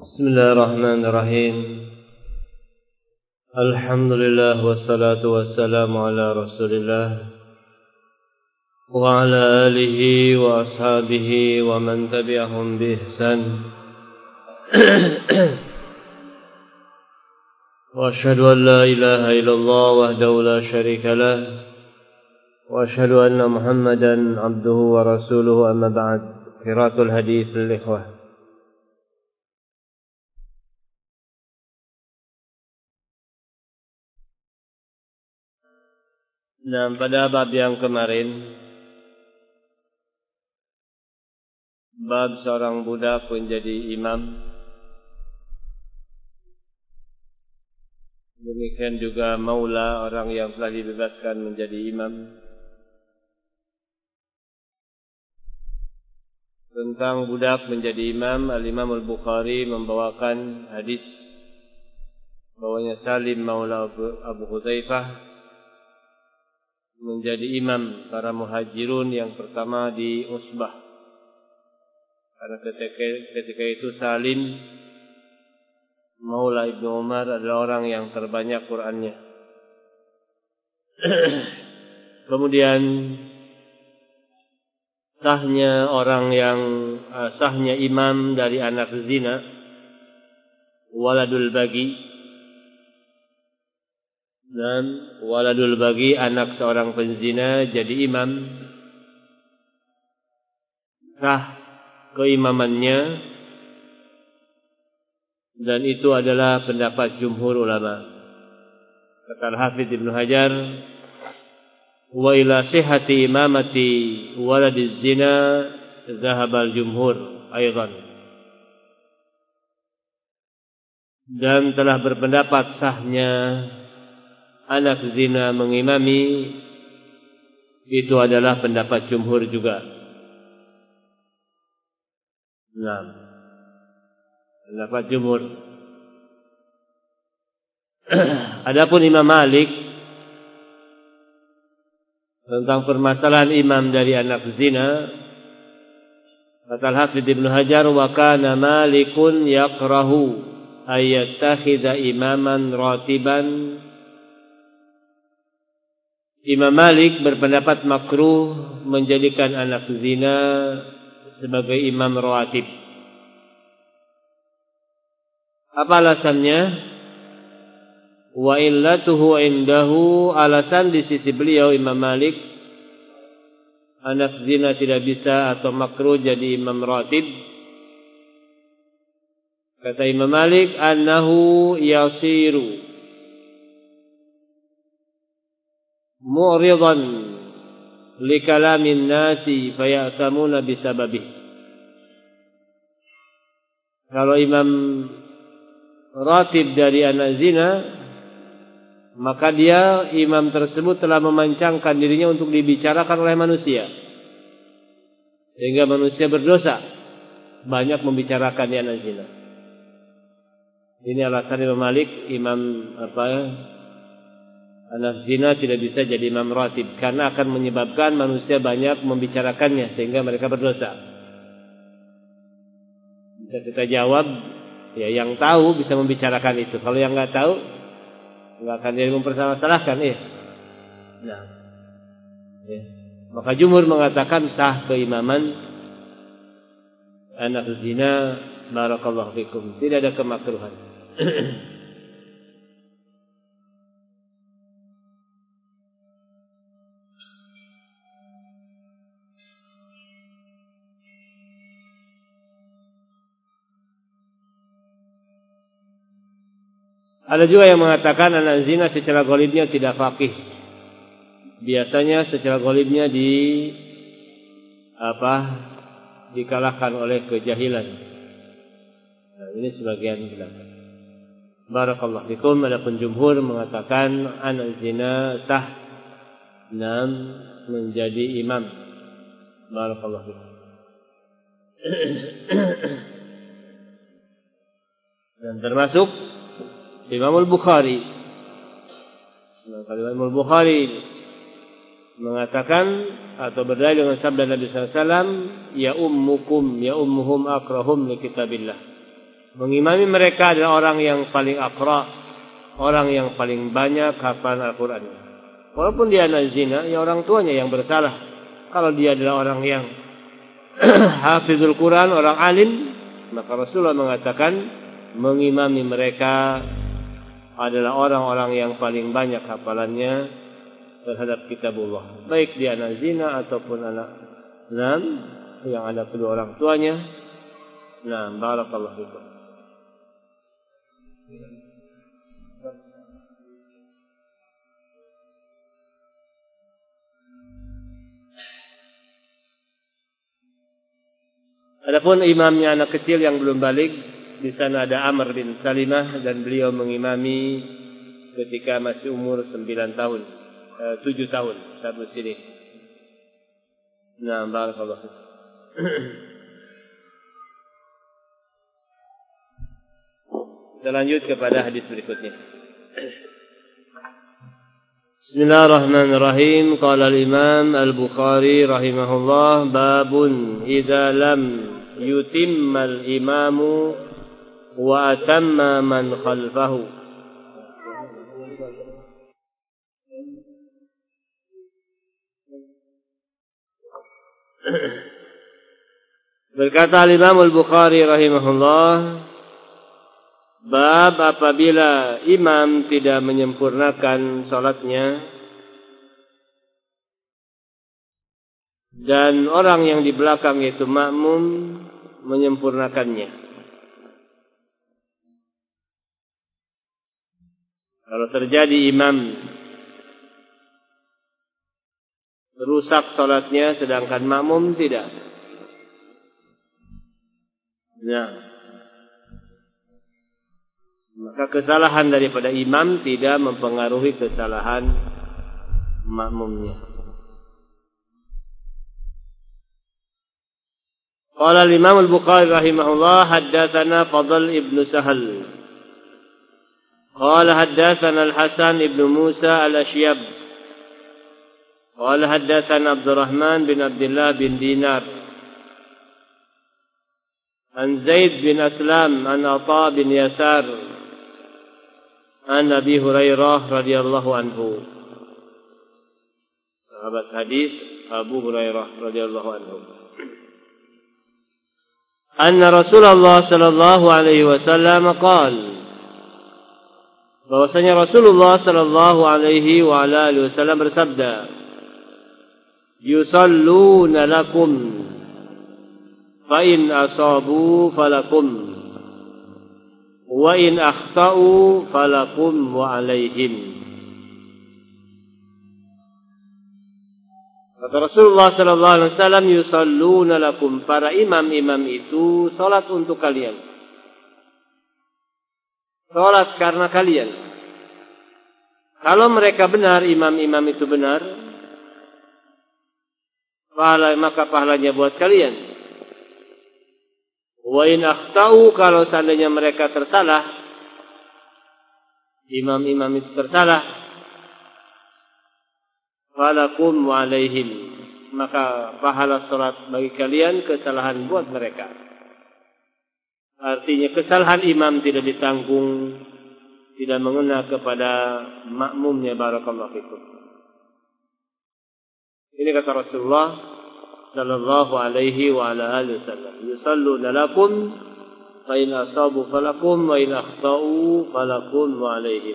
بسم الله الرحمن الرحيم الحمد لله والصلاة والسلام على رسول الله وعلى آله وأصحابه ومن تبعهم بإحسان وأشهد أن لا إله إلا الله وحده لا شريك له وأشهد أن محمدا عبده ورسوله أما بعد قراءة الحديث للإخوة. Nah, pada bab yang kemarin, bab seorang budak menjadi imam, demikian juga maula, orang yang telah dibebaskan menjadi imam. Tentang budak menjadi imam, Al-Imam Al-Bukhari membawakan hadis bahwanya Salim maula Abu Hudzaifah menjadi imam para muhajirun yang pertama di Usbah. Karena ketika itu Salim maula Ibnu Umar adalah orang yang terbanyak Qur'annya. Kemudian sahnya imam dari anak zina, waladul bagi, dan waladul bagi, anak seorang penzina jadi imam, sah keimamannya, dan itu adalah pendapat jumhur ulama. Kata Al-Hafidz Ibnu Hajar, wa ila sihhati imamati waladiz zina zahabal jumhur aidan. Dan telah berpendapat sahnya anak zina mengimami, itu adalah pendapat jumhur juga. Nah, pendapat jumhur. Adapun Imam Malik tentang permasalahan imam dari anak zina, kata Al-Hafidz Ibnu Hajar, wa kana Malikun yakrahu ayattakhidha imaman ratiban. Imam Malik berpendapat makruh menjadikan anak zina sebagai imam rawatib. Apa alasannya? Wa illatuhu indahu, alasan di sisi beliau Imam Malik, anak zina tidak bisa atau makruh jadi imam rawatib. Kata Imam Malik, annahu yasiru mu'ridan li kalamin nasi fayatamuna bisababih. Kalau imam ratib dari anak zina, maka dia, imam tersebut telah memancangkan dirinya untuk dibicarakan oleh manusia, sehingga manusia berdosa banyak membicarakan dia anak zina. Ini alasan Imam Malik, anak zina tidak bisa jadi imam ratib, karena akan menyebabkan manusia banyak membicarakannya sehingga mereka berdosa. Bisa kita jawab, ya yang tahu bisa membicarakan itu. Kalau yang nggak tahu, nggak akan jadi mempermasalahkan. Nah, maka jumhur mengatakan sah keimaman anak zina. Barakallahu fikum, tidak ada kemakruhan. Ada juga yang mengatakan anak zina secara ghalibnya tidak faqih. Biasanya secara ghalibnya dikalahkan oleh kejahilan. Nah, ini sebagian pendapat. Barakallahu fikum. Adapun jumhur mengatakan anak zina sah dan menjadi imam. Barakallahu fikum. Dan termasuk Imam Al-Bukhari. Imam Al-Bukhari mengatakan atau berdalil dengan sabda Nabi sallallahu alaihi wasallam, ya ummuhum akrahum li kitabillah. Mengimami mereka adalah orang yang paling aqra, orang yang paling banyak hafalan Al-Quran. Walaupun dia anak zina, ya orang tuanya yang bersalah. Kalau dia adalah orang yang hafizul Quran, orang alim, maka Rasulullah mengatakan mengimami mereka adalah orang-orang yang paling banyak hafalannya terhadap kitabullah. Baik dia anak zina ataupun anak yang ada kedua orang tuanya. Nah, barakallahu fikum. Adapun imamnya anak kecil yang belum balik, di sana ada Amr bin Salimah dan beliau mengimami ketika masih umur 7 tahun sampai sini. Nah, barakallahu fikum. Kita lanjut kepada hadis berikutnya. Bismillahirrahmanirrahim. Qala al-Imam Al-Bukhari rahimahullah, babun idza lam yutimmal imamu wa atamma man khalfahu. Berkata al-Imam Al-Bukhari rahimahullah, bab apabila imam tidak menyempurnakan salatnya dan orang yang di belakang yaitu makmum menyempurnakannya. Kalau terjadi imam rusak salatnya sedangkan makmum tidak. Nah, maka kesalahan daripada imam tidak mempengaruhi kesalahan makmumnya. Qala al-Imam Al-Bukhari rahimahullah, haddatsana Fadl ibn Sahal. Qala haddatsana Al-Hasan ibn Musa Al-Ashyab. Qala haddatsana Abdurrahman bin Abdullah bin Dinar. An Zaid bin Aslam an Atha bin Yasar. An Abi Hurairah radhiyallahu anhu. Sahabat hadis Abu Hurairah radhiyallahu anhu. Anna Rasulullah sallallahu alaihi wasallam qala, bahwasanya Rasulullah sallallahu alaihi wa alihi wasallam bersabda, yusalluna lakum fa in asabu falakum wa in akhtau falakum wa alaihim. Kata Rasulullah sallallahu alaihi wasallam, yusalluna lakum, para imam-imam itu salat untuk kalian. Salat karena kalian. Kalau mereka benar, imam-imam itu benar, maka pahalanya buat kalian. Wa in akhtau, kalau seandainya mereka tersalah, imam-imam itu tersalah, falakum wa alaihim, maka pahala salat bagi kalian, kesalahan buat mereka. Artinya kesalahan imam tidak ditanggung, tidak mengena kepada makmumnya. Barakallahu fikum. Ini kata Rasulullah sallallahu alaihi wa ala alihi wasallam, yusalluna lakum fa in asabu falakum wa in akhtau falakum wa alaihim.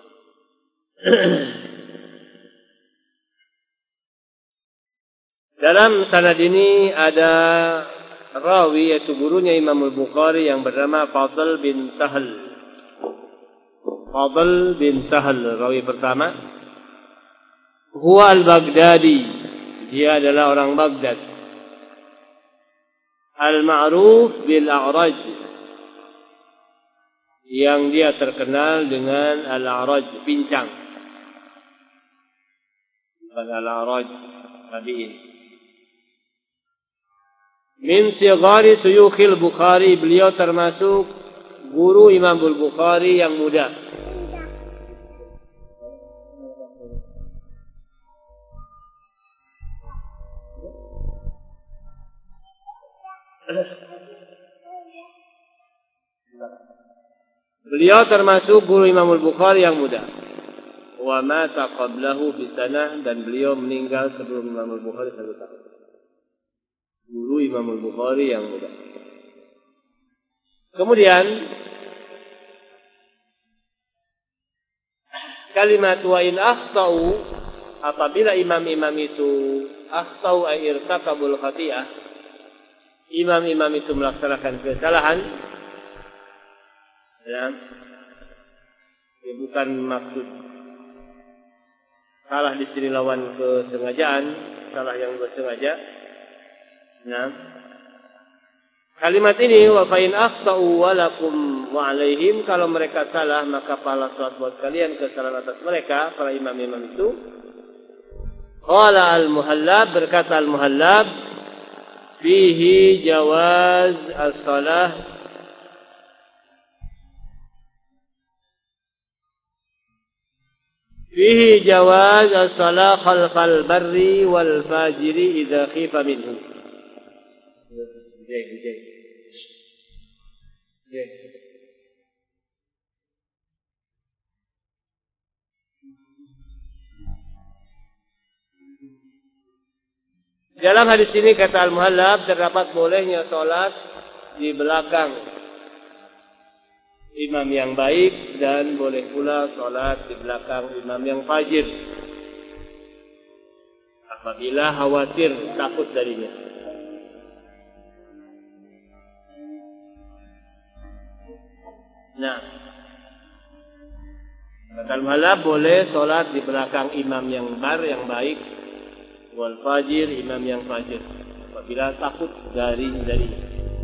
Dalam sanad ini ada rawi, yaitu gurunya Imam Al-Bukhari yang bernama Fadl bin Sahal. Fadl bin Sahal, rawi pertama. Huwa al-Baghdadi, dia adalah orang Baghdad. Al-ma'ruf bil-A'raj, yang dia terkenal dengan Al-A'raj, pincang. Bukan Al-A'raj tabi'in. Min sigari suyukhil Bukhari, beliau termasuk guru Imam Al-Bukhari yang muda. Beliau termasuk guru Imam Al-Bukhari yang muda. Wa mata qablahu bi sanah, dan beliau meninggal sebelum Imam Al-Bukhari 1 tahun. Guru Imam Al-Bukhari yang muda. Kemudian kalimat wa in akhtau, apabila imam-imam itu akhtau ay irtakabul khati'ah, imam-imam itu melaksanakan kesalahan, ya, bukan maksud salah di sini lawan kesengajaan, salah yang bersengaja. Nah, kalimat ini wa fa in akhtau wa lakum wa alaihim, kalau mereka salah maka pahala salat buat kalian, kesalahan atas mereka para imam-imam itu. Qala al-Muhallab, berkata al-Muhallab, fihi jawaz as-salah fihi jawaz as-salah khalfal barri wal fajiri idza khifa minhu. Dalam hadis ini kata Al-Muhallab, terdapat bolehnya sholat di belakang imam yang baik, dan boleh pula sholat di belakang imam yang fajir apabila khawatir takut darinya. Nah, kata Al-Muhallab, boleh sholat di belakang imam yang bar, yang baik, wal fajir, imam yang fajir, apabila takut darinya.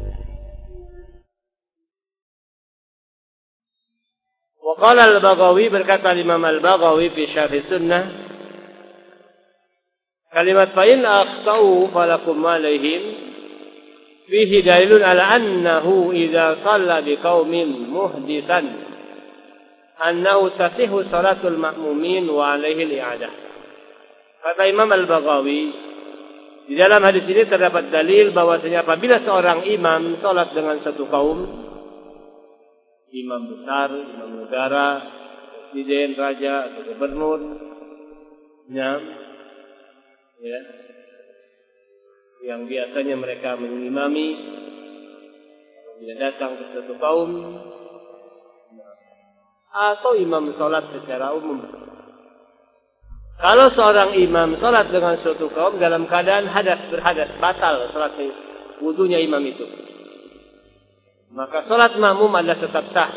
Wa qala al-Baghawi, berkata Imam Al-Baghawi fi Syarh Sunnah, kalimat fa in akhtau falakum alaihim fihi dalilun ala annahu idza shalla biqaumin muhditsan annahu tasihhu salatul ma'mumin wa alaihi al-i'adah. Kata Imam Al-Baghawi, di dalam hadis ini terdapat dalil bahwasanya apabila seorang imam salat dengan satu kaum, imam besar, imam negara, presiden, raja atau gubernur, ya, yang biasanya mereka mengimami bila datang ke suatu kaum, atau imam salat secara umum. Kalau seorang imam salat dengan suatu kaum dalam keadaan berhadas, batal salatnya, wudunya imam itu, maka salat makmum adalah tetap sah.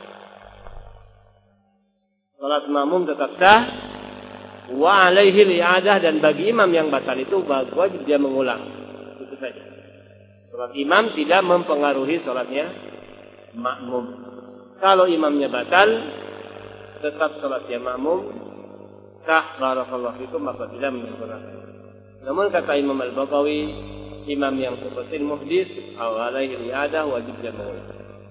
Salat makmum tetap sah. Wa alaihi al-i'adah, dan bagi imam yang batal itu wajib dia mengulang. Itu saja. Salat imam tidak mempengaruhi salatnya makmum. Kalau imamnya batal, tetap salatnya makmum sah, barakallahu fikum, maka tidak menyempurnakan. Namun kata Imam Al-Baghawi, imam yang seperti muhdits aw alaihi al-i'adah wajib dia mengulang.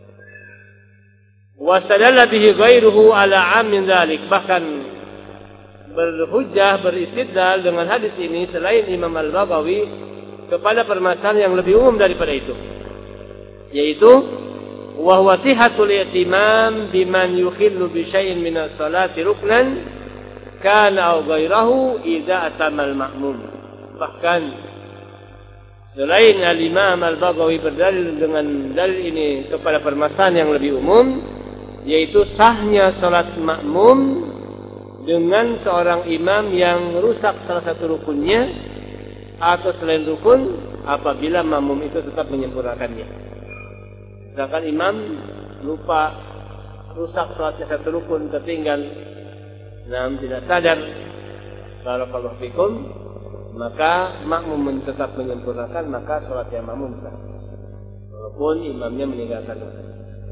Wa stadalla bihi ghairuhu ala 'amin dzalik, bahkan berhujjah, beristidlal dengan hadis ini selain Imam Al-Baghawi kepada permasalahan yang lebih umum daripada itu, yaitu wa huwa sihhatul i'timam biman yukhillu bi syai'in min as-salati ruknan kana aw ghairahu idza atama al-ma'mum. Bahkan selain Al-Imam Al-Baghawi berdalil dengan dalil ini kepada permasalahan yang lebih umum, yaitu sahnya salat makmum dengan seorang imam yang rusak salah satu rukunnya atau selain rukun apabila makmum itu tetap menyempurnakannya. Sedangkan imam lupa, rusak salatnya satu rukun, tertinggal, tidak sadar, barakallahu fikum, maka makmum tetap menyempurnakan, maka salatnya makmum sah walaupun imamnya meninggalkan rukun.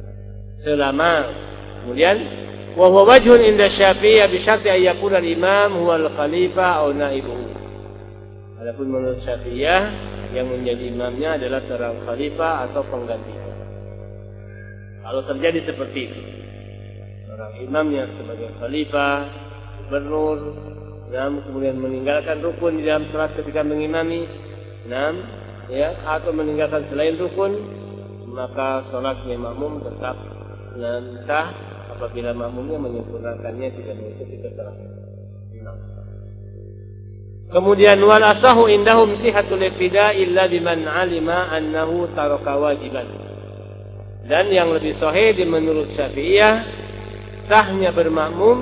Kemudian wa huwa wajhun inda Syafi'i bi syarti ay yakuna al-imam huwa al-khalifah aw naibuhu. Adapun menurut Syafi'iyah, yang menjadi imamnya adalah seorang khalifah atau penggantinya. Kalau terjadi seperti itu, seorang imamnya sebagai khalifah, gubernur, kemudian meninggalkan rukun di dalam salat ketika mengimami, atau meninggalkan selain rukun, maka salatnya makmum tetap sah apabila makmumnya menyempurnakannya tidak mengikuti kesalahan imam. Kemudian wal asahu indahum sihatul iqtida illa biman alima annahu taraka wajiban. Dan yang lebih sahih menurut Syafi'iyah sahnya bermakmum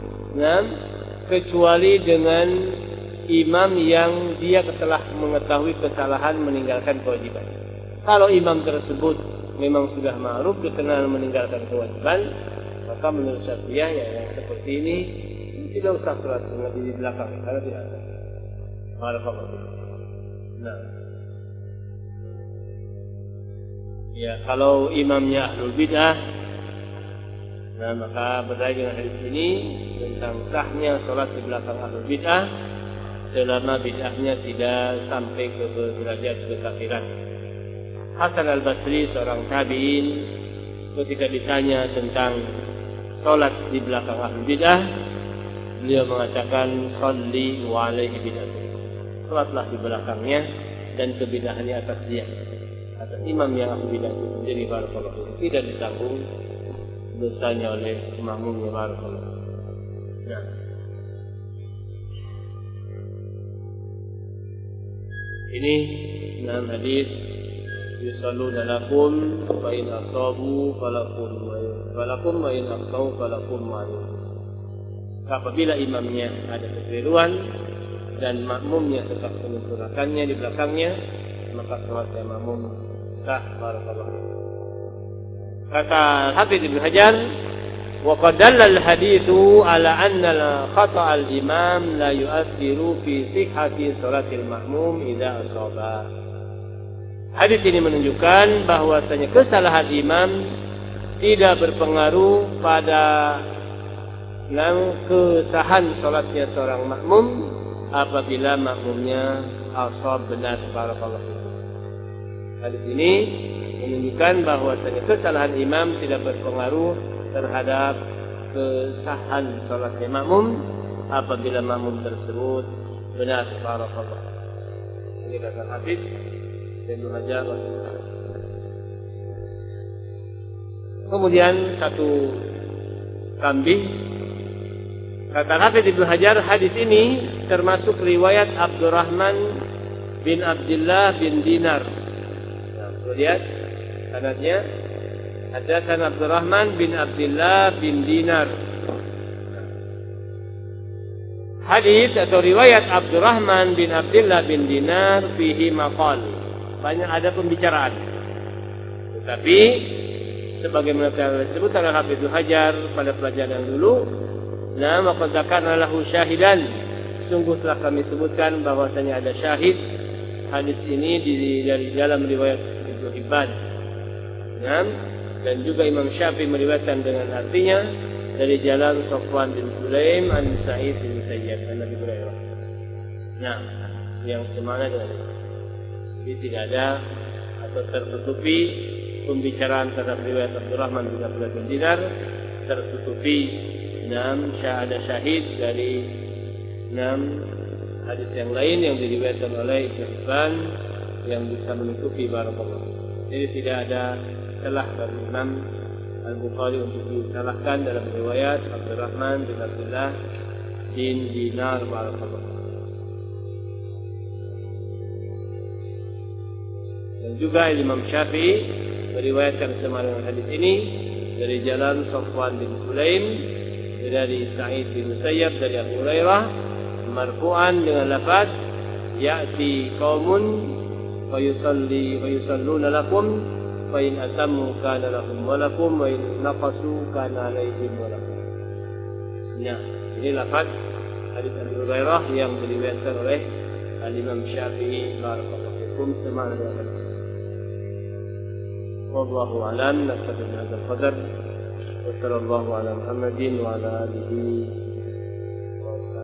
kecuali dengan imam yang dia telah mengetahui kesalahan meninggalkan kewajiban. Kalau imam tersebut memang sudah ma'ruf dikenal meninggalkan kewajiban, maka menurut Syafi'iyah yang seperti ini tidak usah salat di belakang karena tidak ada. Nah, ya kalau imamnya ahlul bid'ah, nah maka berdaya dengan hadis ini tentang sahnya salat di belakang ahlul bid'ah selama bid'ahnya tidak sampai ke derajat kekafiran. Hasan al-Basri seorang tabi'in ketika ditanya tentang salat di belakang ahlul bid'ah, beliau mengatakan sholli wa alaihi bid'ah. Salatlah di belakangnya dan kebid'ahannya atas dia, atas imam yang ahlul bid'ah itu sendiri, barakallahu fihi, tidak ditanggung dosanya oleh makmumnya, barakallahu. Nah, ini dalam hadis yusalluna lakum fa in asabu falakum wa in aqtau falakum ma'ruf. Apabila imamnya ada kekeliruan dan makmumnya tetap menyempurnakannya di belakangnya, maka salatnya makmum sah, barakallahu. Kata Hafidz Ibnu Hajar, wa qad dalla al-haditsu ala anna khata' al-imam la yu'athiru fi sihhati salatil ma'mum idza asaba. Hadis ini menunjukkan bahwasanya kesalahan imam tidak berpengaruh pada kesahan salatnya seorang makmum apabila makmumnya ashab benar, barakallahu. Hadis ini menunjukkan bahwasanya kesalahan imam tidak berpengaruh terhadap kesahan salatnya makmum apabila makmum tersebut benar, barakallahu. Ini kata hadis Ibnu Hajar. Kemudian satu tambih, kata Hafidz Ibnu Hajar, hadis ini termasuk riwayat Abdurrahman bin Abdullah bin Dinar. Nah, lihat sanadnya, hadatsana Abdurrahman bin Abdullah bin Dinar. Hadis atau riwayat Abdurrahman bin Abdullah bin Dinar fihi maqal, banyak ada pembicaraan. Tetapi sebagaimana telah disebut oleh Hafidz Ibnu Hajar pada pelajaran yang dulu, nah maka zakarna lahu syahidan, sungguh telah kami sebutkan bahwasanya ada syahid hadis ini dari dalam riwayat Ibnu Hibban. Nah, dan juga Imam Syafi'i meriwayatkan dengan artinya dari jalan Safwan bin Sulaim an Sa'id bin Musayyab an Abi Hurairah. Nah, yang semana dengan ini. Jadi tidak ada atau tertutupi pembicaraan terhadap riwayat Abdurrahman bin Abdullah bin Dinar, tertutupi ada syahid dari 6 hadis yang lain yang diriwayatkan oleh Ibnu Hibban yang bisa menutupi, barakallahu. Jadi tidak ada celah bagi Imam Al-Bukhari untuk disalahkan dalam riwayat Abdurrahman bin Abdullah bin Dinar, barakallahu. Dan juga Imam Syafi'i meriwayatkan semaran hadis ini dari jalan Safwan bin Sulaim dari Sa'id bin Musayyab dari Abu Hurairah marfu'an dengan lafaz ya'ti qaumun fa yusalluna lakum fa in atammu kana lahum wa lakum wa in naqasu kana alaihim wa lakum. Nah, ini lafaz hadis Abu Hurairah yang diriwayatkan oleh Al-Imam Syafi'i, barakallahu fikum, semaran dengan hadis. Wallahu a'lam. Naktafi bihadzal qadar. Wassallallahu ala Muhammadin wa ala alihi